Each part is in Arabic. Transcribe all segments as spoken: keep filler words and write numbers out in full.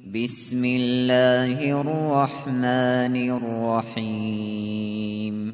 بسم الله الرحمن الرحيم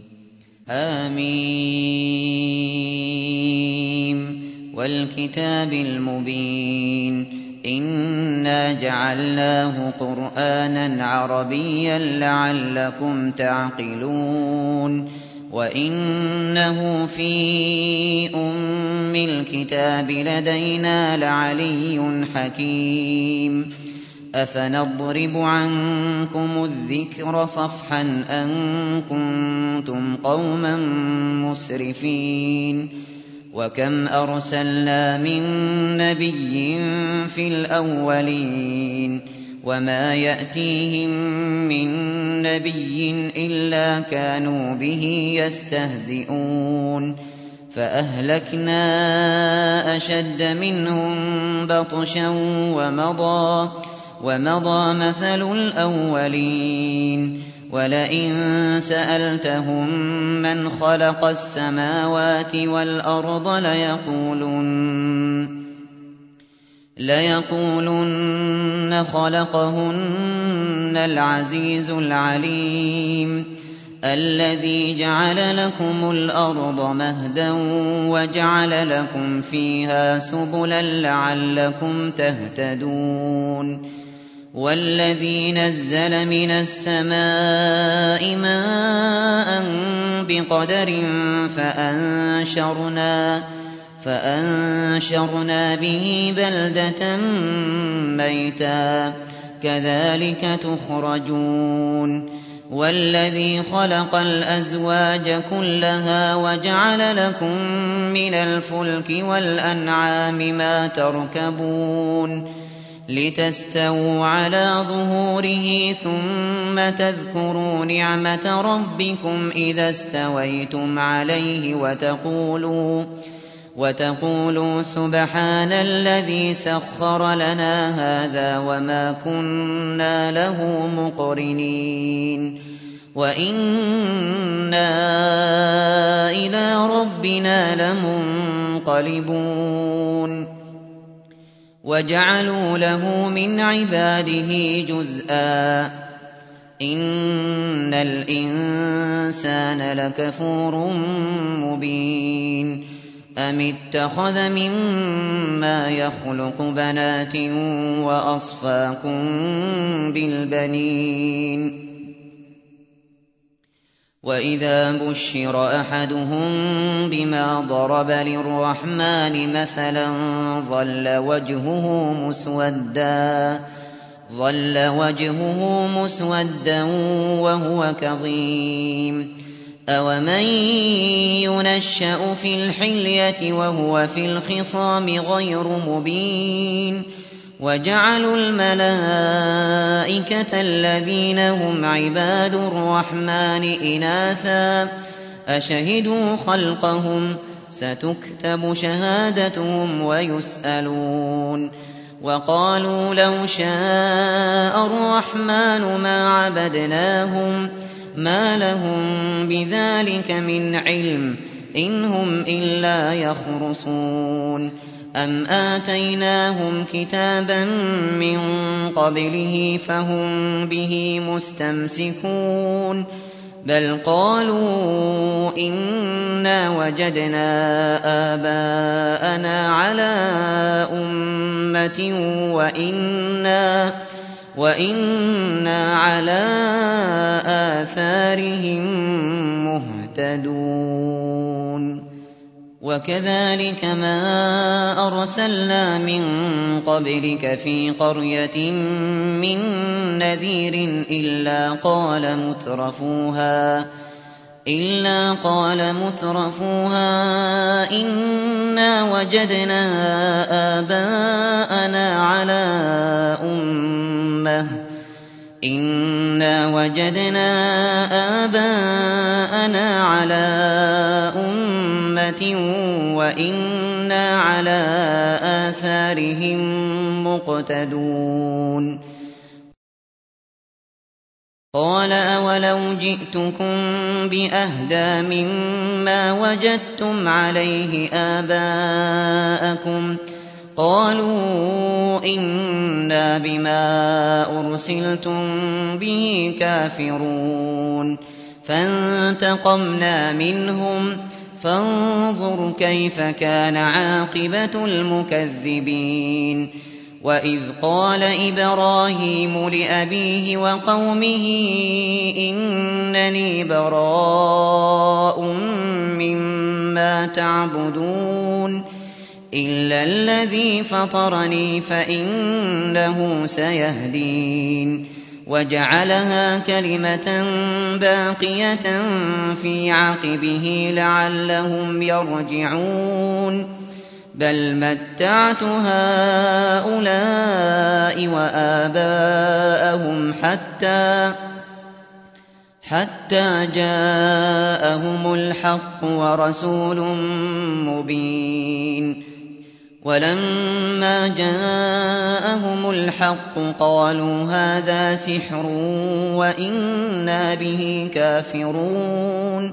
آمين والكتاب المبين إنا جعلناه قرآنا عربيا لعلكم تعقلون وإنه في أم الكتاب لدينا لعلي حكيم أفنضرب عنكم الذكر صفحا أن كنتم قوما مسرفين وكم أرسلنا من نبي في الأولين وما يأتيهم من نبي إلا كانوا به يستهزئون فأهلكنا أشد منهم بطشا ومضى ومضى مثل الأولين ولئن سألتهم من خلق السماوات والأرض ليقولن ليقولن خلقهن العزيز العليم الذي جعل لكم الأرض مهدا وجعل لكم فيها سبلا لعلكم تهتدون والذي نزل من السماء ماء بقدر فأنشرنا فأنشرنا به بلدة ميتا كذلك تخرجون والذي خلق الأزواج كلها وجعل لكم من الفلك والأنعام ما تركبون لتستووا على ظهوره ثم تذكروا نعمة ربكم إذا استويتم عليه وتقولوا وتقولوا سبحان الذي سخر لنا هذا وما كنا له مقرنين وإنا إلى ربنا لمنقلبون وجعلوا له من عباده جزءا إن الإنسان لكفور مبين أم اتخذ مما يخلق بنات وأصفاكم بالبنين وإذا بشر أحدهم بما ضرب للرحمن مثلا ظل وجهه مسودا ظل وجهه مسودا وهو كظيم أومن ينشأ في الحلية وهو في الخصام غير مبين وجعلوا الملائكة الذين هم عباد الرحمن إناثا أشهدوا خلقهم ستكتب شهادتهم ويسألون وقالوا لو شاء الرحمن ما عبدناهم ما لهم بذلك من علم إن هم إلا يخرصون أم آتيناهم كتابا من قبله فهم به مستمسكون بل قالوا إنا وجدنا آباءنا على أمة وإنا وإنا على آثارهم مهتدون وكذلك ما أرسلنا من قبلك في قرية من نذير إلا قال مترفوها إلا قال مترفوها إنا وجدنا آباءنا على أمة إنا وجدنا آباءنا على أمة وإنا على آثارهم مقتدون قال أولو جئتكم بأهدى مما وجدتم عليه آباءكم قالوا إنا بما أرسلتم به كافرون فانتقمنا منهم فانظر كيف كان عاقبة المكذبين وإذ قال إبراهيم لأبيه وقومه إنني براء مما تعبدون إلا الذي فطرني فإنه سيهدين وجعلها كلمة باقية في عقبه لعلهم يرجعون بل متعت هؤلاء وآباءهم حتى حتى جاءهم الحق ورسول مبين ولما جاءهم الحق قالوا هذا سحر وإنا به كافرون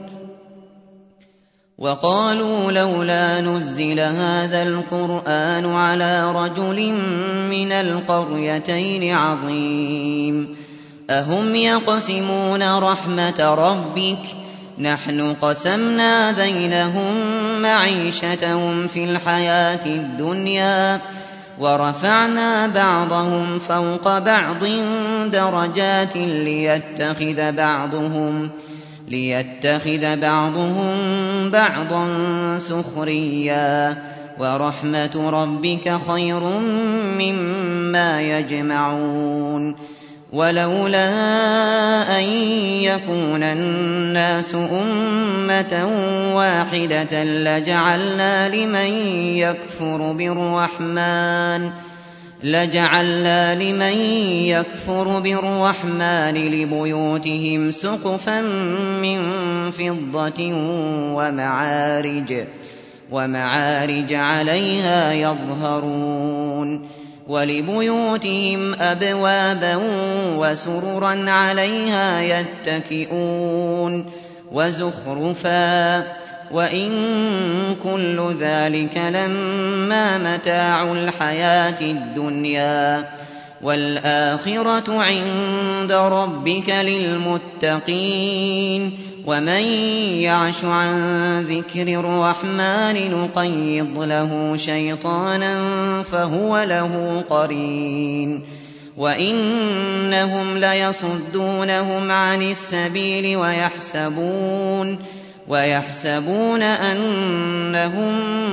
وقالوا لولا نزل هذا القرآن على رجل من القريتين عظيم أهم يقسمون رحمة ربك نحن قسمنا بينهم معيشتهم في الحياة الدنيا ورفعنا بعضهم فوق بعض درجات ليتخذ بعضهم ليتخذ بعضهم بعضا سخريا ورحمة ربك خير مما يجمعون ولولا أن يكون الناس أمة واحدة لجعلنا لمن يكفر بالرحمن لجعلنا لمن يكفر بالرحمن لبيوتهم سقفا من فضة ومعارج ومعارج عليها يظهرون ولبيوتهم أبوابا وسررا عليها يتكئون وزخرفا وإن كل ذلك لما متاع الحياة الدنيا والآخرة عند ربك للمتقين ومن يعش عن ذكر الرحمن نقيض له شيطانا فهو له قرين وإنهم ليصدونهم عن السبيل ويحسبون ويحسبون أنهم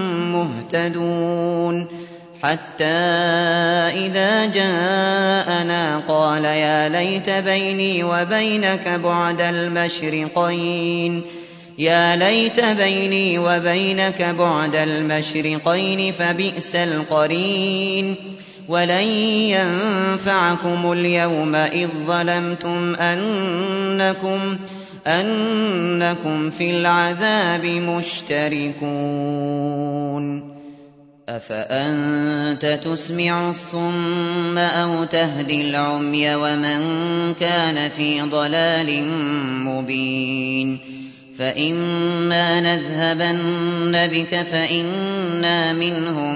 مهتدون حتى إذا جاءنا قال يا ليت بيني وبينك بعد المشرقين يا ليت بيني وبينك بعد المشرقين فبئس القرين ولن ينفعكم اليوم إذ ظلمتم أنكم أنكم في العذاب مشتركون أفأنت تسمع الصم أو تهدي العمي ومن كان في ضلال مبين فإما نذهبن بك فإنا منهم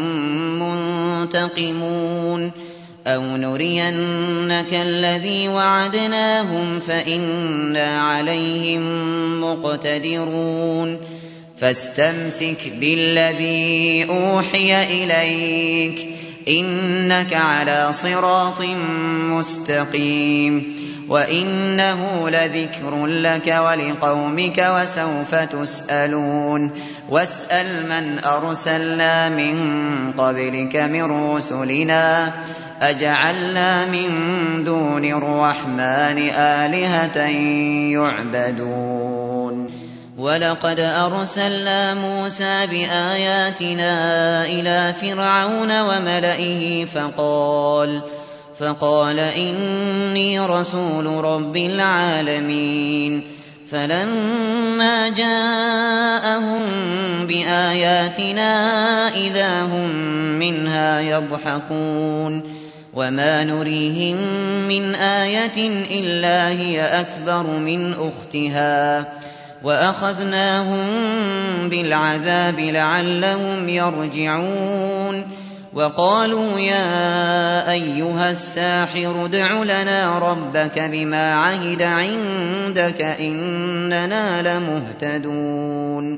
منتقمون أو نرينك الذي وعدناهم فإنا عليهم مقتدرون فاستمسك بالذي أوحي إليك إنك على صراط مستقيم وإنه لذكر لك ولقومك وسوف تسألون واسأل من أرسلنا من قبلك من رسلنا أجعلنا من دون الرحمن آلهة يعبدون ولقد أرسلنا موسى بآياتنا إلى فرعون وملئه فقال فقال إني رسول رب العالمين فلما جاءهم بآياتنا إذا هم منها يضحكون وما نريهم من آية إلا هي أكبر من أختها وأخذناهم بالعذاب لعلهم يرجعون وقالوا يا أيها الساحر ادع لنا ربك بما عهد عندك إننا لمهتدون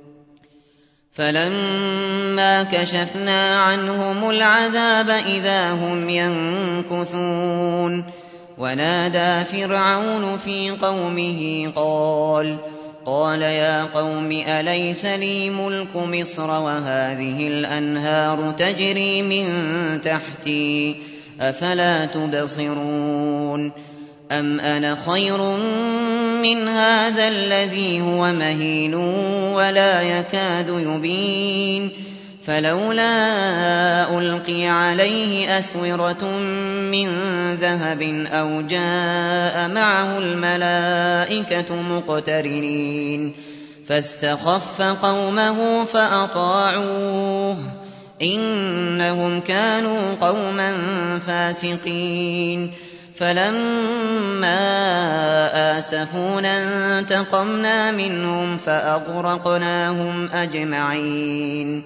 فلما كشفنا عنهم العذاب إذا هم ينكثون ونادى فرعون في قومه قال قال يا قوم أليس لي ملك مصر وهذه الأنهار تجري من تحتي أفلا تبصرون أم أنا خير من هذا الذي هو مهين ولا يكاد يبين فلولا ألقي عليه أسورة من ذهب أو جاء معه الملائكة مقترنين فاستخف قومه فأطاعوه إنهم كانوا قوما فاسقين فلما آسفونا انتقمنا منهم فأغرقناهم أجمعين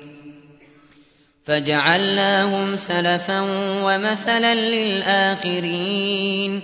فجعلناهم سلفا ومثلا للآخرين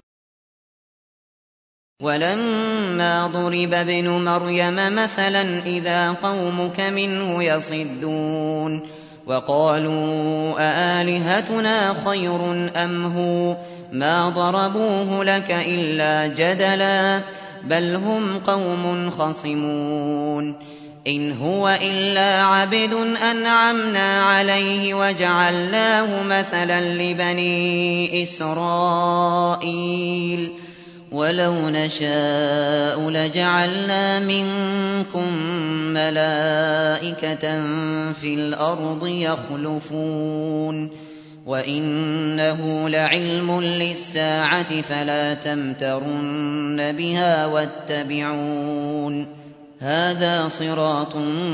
ولما ضرب ابن مريم مثلا إذا قومك منه يصدون وقالوا أآلهتنا خير أم هو ما ضربوه لك إلا جدلا بل هم قوم خصمون إن هو إلا عبد أنعمنا عليه وجعلناه مثلا لبني إسرائيل ولو نشاء لجعلنا منكم ملائكة في الأرض يخلفون وإنه لعلم للساعة فلا تمترن بها واتبعون هذا صراط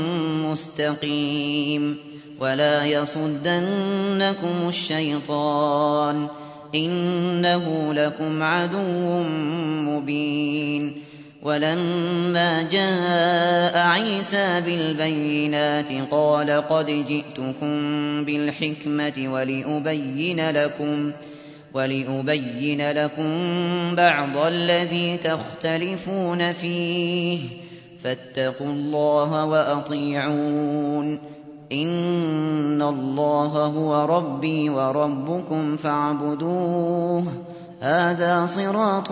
مستقيم ولا يصدنكم الشيطان إنه لكم عدو مبين ولما جاء عيسى بالبينات قال قد جئتكم بالحكمة ولأبين لكم ولأبين لكم بعض الذي تختلفون فيه فاتقوا الله وأطيعون إن الله هو ربي وربكم فاعبدوه هذا صراط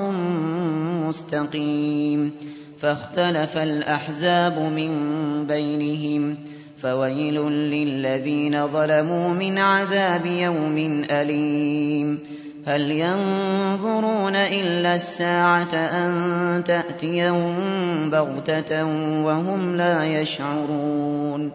مستقيم فاختلف الأحزاب من بينهم فويل للذين ظلموا من عذاب يوم أليم هل ينظرون إلا الساعة أن تأتيهم بغتة وهم لا يشعرون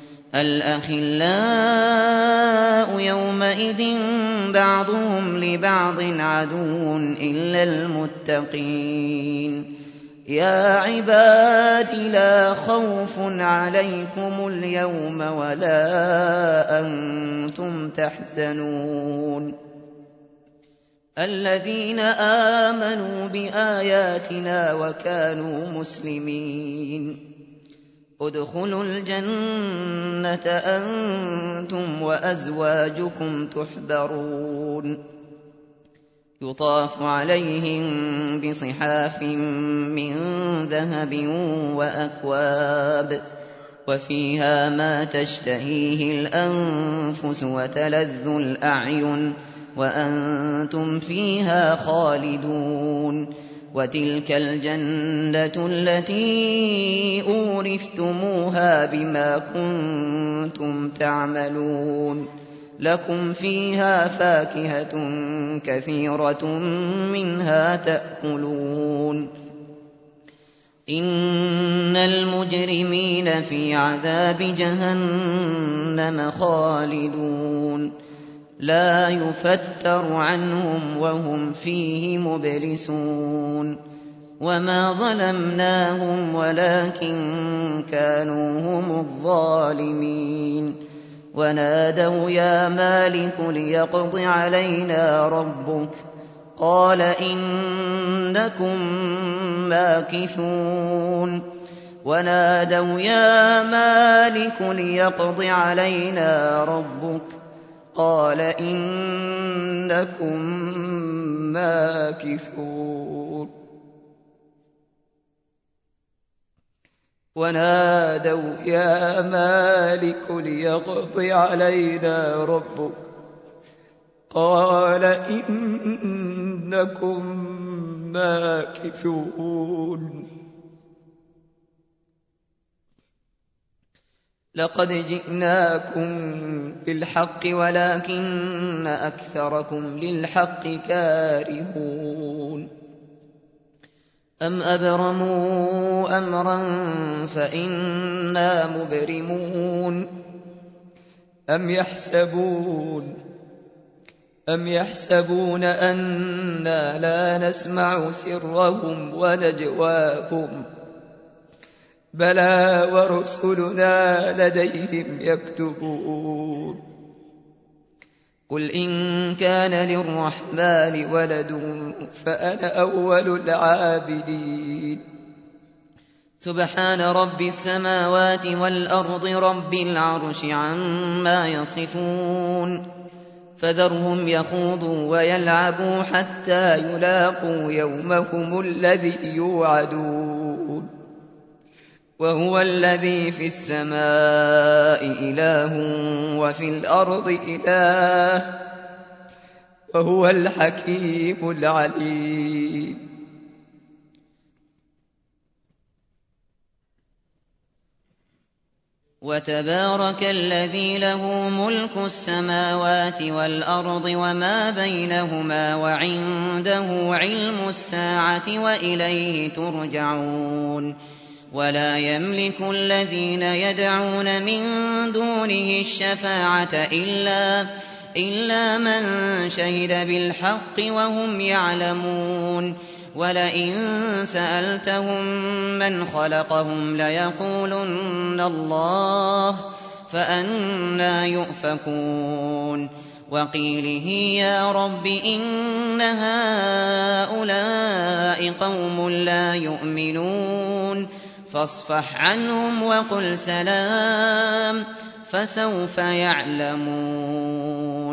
الأخلاء يومئذ بعضهم لبعض عدو إلا المتقين يا عباد لا خوف عليكم اليوم ولا أنتم تحزنون الذين آمنوا بآياتنا وكانوا مسلمين ادخلوا الجنة أنتم وأزواجكم تحبرون يطاف عليهم بصحاف من ذهب وأكواب وفيها ما تشتهيه الأنفس وتلذ الأعين وأنتم فيها خالدون وتلك الجنة التي أورثتموها بما كنتم تعملون لكم فيها فاكهة كثيرة منها تأكلون إن المجرمين في عذاب جهنم خالدون لا يفتر عنهم وهم فيه مبلسون وما ظلمناهم ولكن كانوا هم الظالمين ونادوا يا مالك ليقض علينا ربك قال إنكم ماكثون ونادوا يا مالك ليقض علينا ربك قال إنكم ماكثون ونادوا يا مالك ليقض علينا ربك قال إنكم ماكثون لقد جئناكم بالحق ولكن أكثركم للحق كارهون أم أبرموا أمرا فإنا مبرمون أم يحسبون أم يحسبون أنا لا نسمع سرهم ونجواهم بلى ورسلنا لديهم يكتبون قل إن كان للرحمن ولد فأنا أول العابدين سبحان رب السماوات والأرض رب العرش عما يصفون فذرهم يخوضوا ويلعبوا حتى يلاقوا يومهم الذي يوعدون وهو الذي في السماء إله وفي الأرض إله وهو الحكيم العليم وتبارك الذي له ملك السماوات والأرض وما بينهما وعنده علم الساعة وإليه ترجعون ولا يملك الذين يدعون من دونه الشفاعة إلا, إلا من شهد بالحق وهم يعلمون ولئن سألتهم من خلقهم ليقولن الله فأنى يؤفكون وقيله يا رب إن هؤلاء قوم لا يؤمنون فاصفح عنهم وقل سلام فسوف يعلمون